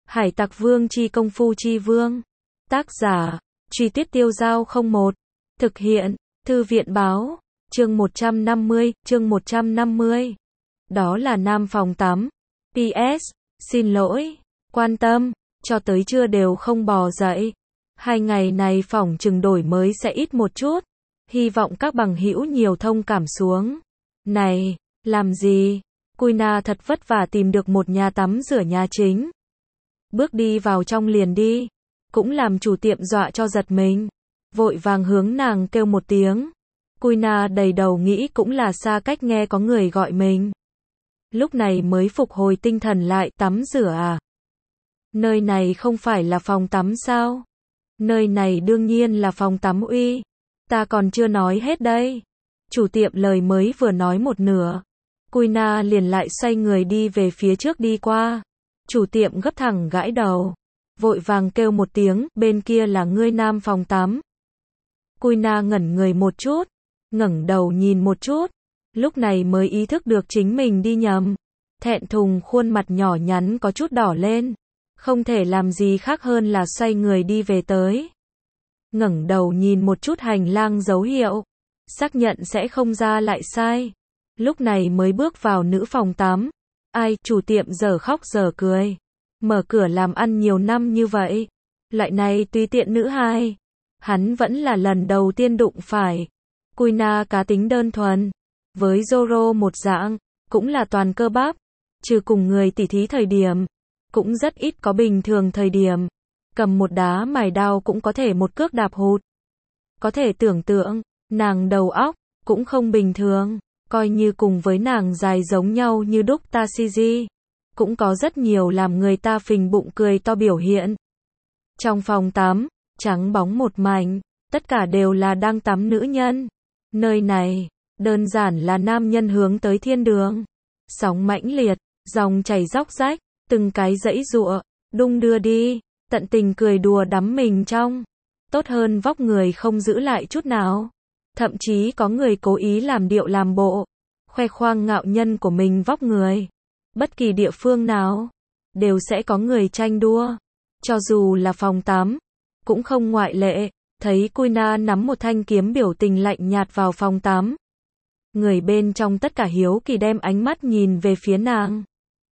Hải Tặc Vương chi công phu chi vương. Tác giả, Truy Tuyết Tiêu Giao 01. Thực hiện, Thư viện báo, chương 150. Đó là nam phòng tắm. PS, xin lỗi, quan tâm, cho tới trưa đều không bò dậy. 2 ngày này phỏng chừng đổi mới sẽ ít một chút. Hy vọng các bằng hữu nhiều thông cảm xuống. Này, làm gì? Kuina thật vất vả tìm được một nhà tắm rửa nhà chính. Bước đi vào trong liền đi. Cũng làm chủ tiệm dọa cho giật mình. Vội vàng hướng nàng kêu một tiếng. Kuina đầy đầu nghĩ cũng là xa cách nghe có người gọi mình. Lúc này mới phục hồi tinh thần lại, tắm rửa à? Nơi này không phải là phòng tắm sao? Nơi này đương nhiên là phòng tắm uy. Ta còn chưa nói hết đây. Chủ tiệm lời mới vừa nói một nửa. Kuina liền lại xoay người đi về phía trước đi qua. Chủ tiệm gấp thẳng gãi đầu. Vội vàng kêu một tiếng, bên kia là ngươi nam phòng tắm. Kuina ngẩn người một chút. Ngẩng đầu nhìn một chút. Lúc này mới ý thức được chính mình đi nhầm. Thẹn thùng khuôn mặt nhỏ nhắn có chút đỏ lên. Không thể làm gì khác hơn là xoay người đi về tới. Ngẩng đầu nhìn một chút hành lang dấu hiệu. Xác nhận sẽ không ra lại sai. Lúc này mới bước vào nữ phòng tắm. Ai, chủ tiệm giờ khóc giờ cười. Mở cửa làm ăn nhiều năm như vậy. Loại này tùy tiện nữ hai. Hắn vẫn là lần đầu tiên đụng phải. Kuina cá tính đơn thuần. Với Zoro một dạng, cũng là toàn cơ bắp. Trừ cùng người tỉ thí thời điểm. Cũng rất ít có bình thường thời điểm. Cầm một đá mài đao cũng có thể một cước đạp hụt. Có thể tưởng tượng, nàng đầu óc, cũng không bình thường. Coi như cùng với nàng dài giống nhau như đúc Tashiji. Cũng có rất nhiều làm người ta phình bụng cười to biểu hiện. Trong phòng tắm, trắng bóng một mảnh, tất cả đều là đang tắm nữ nhân. Nơi này, đơn giản là nam nhân hướng tới thiên đường. Sóng mãnh liệt, dòng chảy róc rách, từng cái dãy giụa, đung đưa đi, tận tình cười đùa đắm mình trong. Tốt hơn vóc người không giữ lại chút nào. Thậm chí có người cố ý làm điệu làm bộ, khoe khoang ngạo nhân của mình vóc người. Bất kỳ địa phương nào, đều sẽ có người tranh đua. Cho dù là phòng tắm, cũng không ngoại lệ. Thấy Kuina nắm một thanh kiếm biểu tình lạnh nhạt vào phòng tắm. Người bên trong tất cả hiếu kỳ đem ánh mắt nhìn về phía nàng.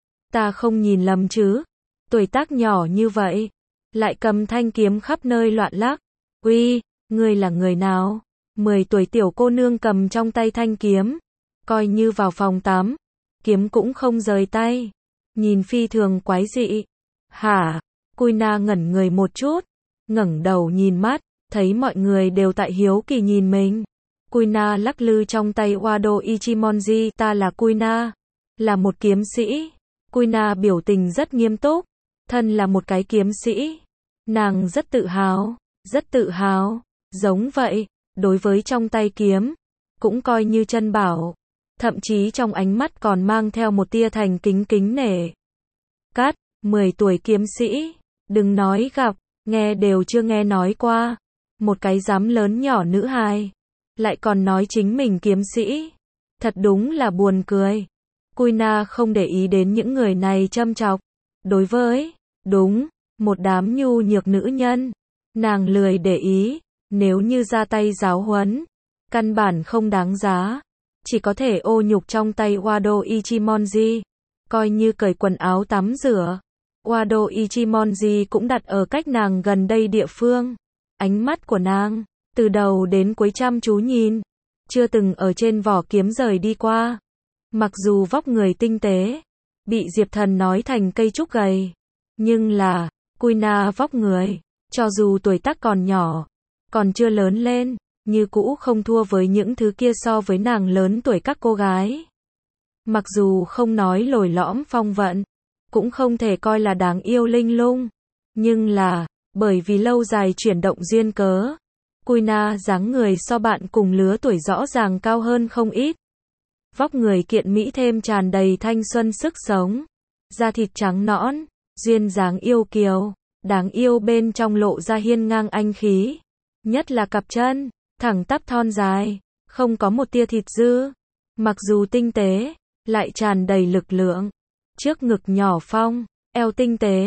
Ta không nhìn lầm chứ? Tuổi tác nhỏ như vậy, lại cầm thanh kiếm khắp nơi loạn lắc. Uy, ngươi là người nào? 10 tuổi tiểu cô nương cầm trong tay thanh kiếm. Coi như vào phòng tắm, kiếm cũng không rời tay. Nhìn phi thường quái dị. Hả? Kuina ngẩn người một chút. Ngẩng đầu nhìn mắt, thấy mọi người đều tại hiếu kỳ nhìn mình. Kuina lắc lư trong tay Wado Ichimonji. Ta là Kuina. Là một kiếm sĩ. Kuina biểu tình rất nghiêm túc. Thân là một cái kiếm sĩ. Nàng rất tự hào. Rất tự hào. Giống vậy, đối với trong tay kiếm, cũng coi như chân bảo. Thậm chí trong ánh mắt còn mang theo một tia thành kính kính nể. Cát, 10 tuổi kiếm sĩ. Đừng nói gặp, nghe đều chưa nghe nói qua. Một cái dám lớn nhỏ nữ hài. Lại còn nói chính mình kiếm sĩ. Thật đúng là buồn cười. Kuina không để ý đến những người này châm chọc. Đối với, đúng, một đám nhu nhược nữ nhân. Nàng lười để ý. Nếu như ra tay giáo huấn, căn bản không đáng giá. Chỉ có thể ô nhục trong tay Wado Ichimonji. Coi như cởi quần áo tắm rửa. Wado Ichimonji cũng đặt ở cách nàng gần đây địa phương. Ánh mắt của nàng, từ đầu đến cuối chăm chú nhìn. Chưa từng ở trên vỏ kiếm rời đi qua. Mặc dù vóc người tinh tế, bị Diệp Thần nói thành cây trúc gầy. Nhưng là, Kuina vóc người, cho dù tuổi tác còn nhỏ, còn chưa lớn lên, như cũ không thua với những thứ kia so với nàng lớn tuổi các cô gái. Mặc dù không nói lồi lõm phong vận, cũng không thể coi là đáng yêu linh lung. Nhưng là, bởi vì lâu dài chuyển động duyên cớ, Kuina dáng người so bạn cùng lứa tuổi rõ ràng cao hơn không ít. Vóc người kiện mỹ thêm tràn đầy thanh xuân sức sống. Da thịt trắng nõn, duyên dáng yêu kiều, đáng yêu bên trong lộ ra hiên ngang anh khí. Nhất là cặp chân, thẳng tắp thon dài, không có một tia thịt dư. Mặc dù tinh tế, lại tràn đầy lực lượng. Trước ngực nhỏ phong, eo tinh tế,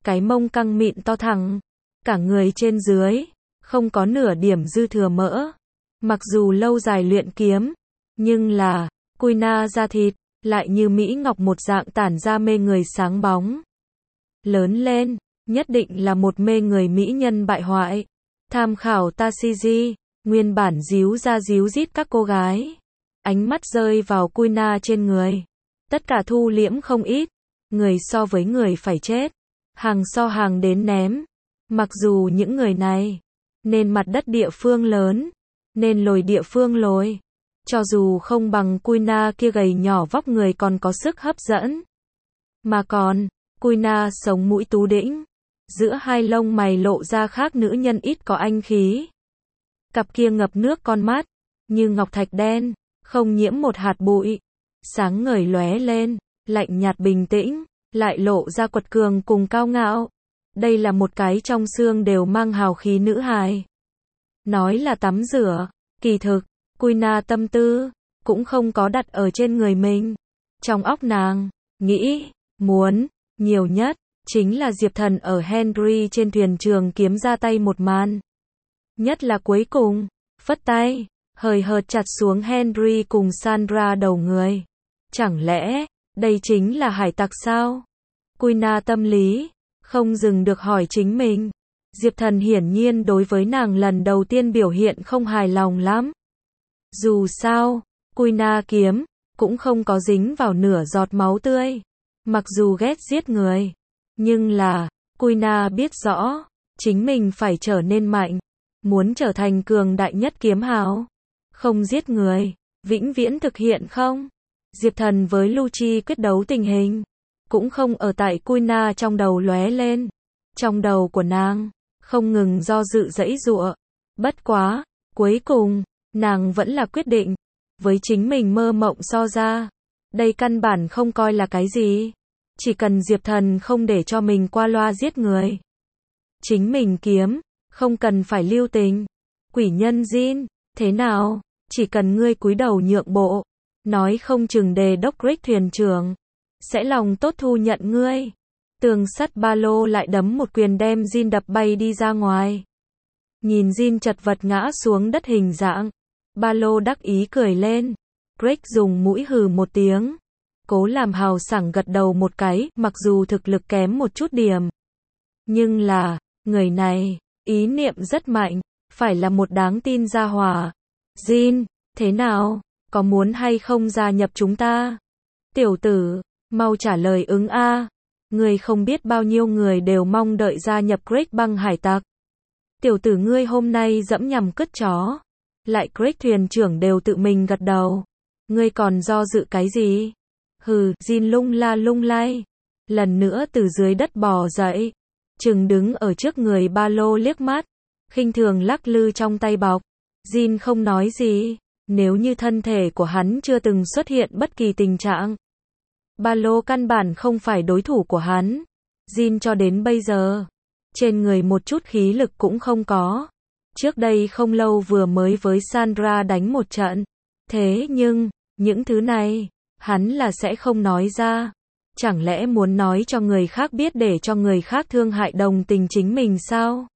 cái mông căng mịn to thẳng, cả người trên dưới, không có nửa điểm dư thừa mỡ. Mặc dù lâu dài luyện kiếm, nhưng là, cui na da thịt, lại như mỹ ngọc một dạng tản ra mê người sáng bóng. Lớn lên, nhất định là một mê người mỹ nhân bại hoại. Tham khảo Tashiji, nguyên bản díu ra díu dít các cô gái. Ánh mắt rơi vào cui na trên người. Tất cả thu liễm không ít. Người so với người phải chết. Hàng so hàng đến ném. Mặc dù những người này, nên mặt đất địa phương lớn, nên lồi địa phương lồi. Cho dù không bằng cui na kia gầy nhỏ vóc người còn có sức hấp dẫn. Mà còn, cui na sống mũi tú đĩnh. Giữa hai lông mày lộ ra khác nữ nhân ít có anh khí. Cặp kia ngập nước con mắt, như ngọc thạch đen, không nhiễm một hạt bụi. Sáng ngời lóe lên, lạnh nhạt bình tĩnh, lại lộ ra quật cường cùng cao ngạo. Đây là một cái trong xương đều mang hào khí nữ hài. Nói là tắm rửa, kỳ thực, cui na tâm tư, cũng không có đặt ở trên người mình. Trong óc nàng, nghĩ, muốn, nhiều nhất, chính là Diệp Thần ở Henry trên thuyền trường kiếm ra tay một màn. Nhất là cuối cùng, phất tay, hời hợt chặt xuống Henry cùng Sandra đầu người. Chẳng lẽ, đây chính là hải tặc sao? Cui na tâm lý, không dừng được hỏi chính mình. Diệp Thần hiển nhiên đối với nàng lần đầu tiên biểu hiện không hài lòng lắm. Dù sao, cui na kiếm, cũng không có dính vào nửa giọt máu tươi. Mặc dù ghét giết người, nhưng là, cui na biết rõ, chính mình phải trở nên mạnh. Muốn trở thành cường đại nhất kiếm hào. Không giết người, vĩnh viễn thực hiện không? Diệp Thần với Lucci quyết đấu tình hình, cũng không ở tại cui na trong đầu lóe lên. Trong đầu của nàng, không ngừng do dự giãy giụa. Bất quá, cuối cùng, nàng vẫn là quyết định, với chính mình mơ mộng so ra. Đây căn bản không coi là cái gì. Chỉ cần Diệp Thần không để cho mình qua loa giết người. Chính mình kiếm, không cần phải lưu tình. Quỷ nhân Jin, thế nào? Chỉ cần ngươi cúi đầu nhượng bộ, nói không chừng đề đốc Rick thuyền trưởng sẽ lòng tốt thu nhận ngươi. Tường sắt ba lô lại đấm một quyền đem Jin đập bay đi ra ngoài. Nhìn Jin chật vật ngã xuống đất hình dạng, ba lô đắc ý cười lên. Rick dùng mũi hừ một tiếng, cố làm hào sảng gật đầu một cái, mặc dù thực lực kém một chút điểm. Nhưng là, người này, ý niệm rất mạnh, phải là một đáng tin gia hỏa. Jin, thế nào? Có muốn hay không gia nhập chúng ta? Tiểu tử, mau trả lời ứng a. Ngươi không biết bao nhiêu người đều mong đợi gia nhập Great băng hải tặc. Tiểu tử ngươi hôm nay dẫm nhằm cứt chó. Lại Great thuyền trưởng đều tự mình gật đầu. Ngươi còn do dự cái gì? Hừ, Jin lung la lung lay. Lần nữa từ dưới đất bò dậy. Chừng đứng ở trước người ba lô liếc mắt. Khinh thường lắc lư trong tay bọc. Jin không nói gì. Nếu như thân thể của hắn chưa từng xuất hiện bất kỳ tình trạng, ba lô căn bản không phải đối thủ của hắn. Jin cho đến bây giờ, trên người một chút khí lực cũng không có. Trước đây không lâu vừa mới với Sandra đánh một trận. Thế nhưng, những thứ này, hắn là sẽ không nói ra. Chẳng lẽ muốn nói cho người khác biết để cho người khác thương hại đồng tình chính mình sao?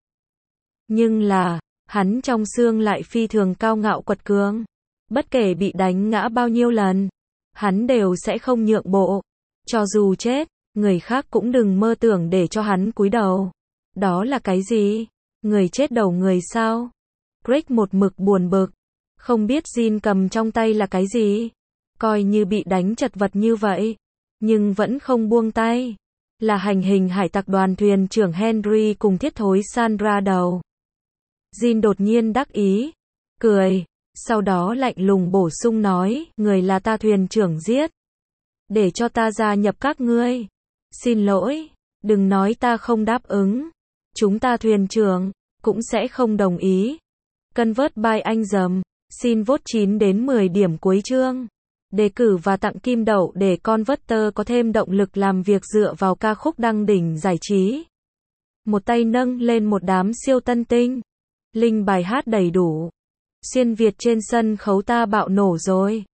Nhưng là, hắn trong xương lại phi thường cao ngạo quật cường. Bất kể bị đánh ngã bao nhiêu lần, hắn đều sẽ không nhượng bộ. Cho dù chết, người khác cũng đừng mơ tưởng để cho hắn cúi đầu. Đó là cái gì? Người chết đầu người sao? Greg một mực buồn bực. Không biết Jin cầm trong tay là cái gì? Coi như bị đánh chật vật như vậy, nhưng vẫn không buông tay. Là hành hình hải tặc đoàn thuyền trưởng Henry cùng thiết thối Sandra đầu. Jin đột nhiên đắc ý, cười. Sau đó lạnh lùng bổ sung nói, người là ta thuyền trưởng giết. Để cho ta gia nhập các ngươi. Xin lỗi, đừng nói ta không đáp ứng. Chúng ta thuyền trưởng, cũng sẽ không đồng ý. Convert by anh dầm, xin vote 9 đến 10 điểm cuối chương. Đề cử và tặng kim đậu để Converter có thêm động lực làm việc dựa vào ca khúc đăng đỉnh giải trí. Một tay nâng lên một đám siêu tân tinh. Link bài hát đầy đủ. Xuyên Việt trên sân khấu ta bạo nổ rồi.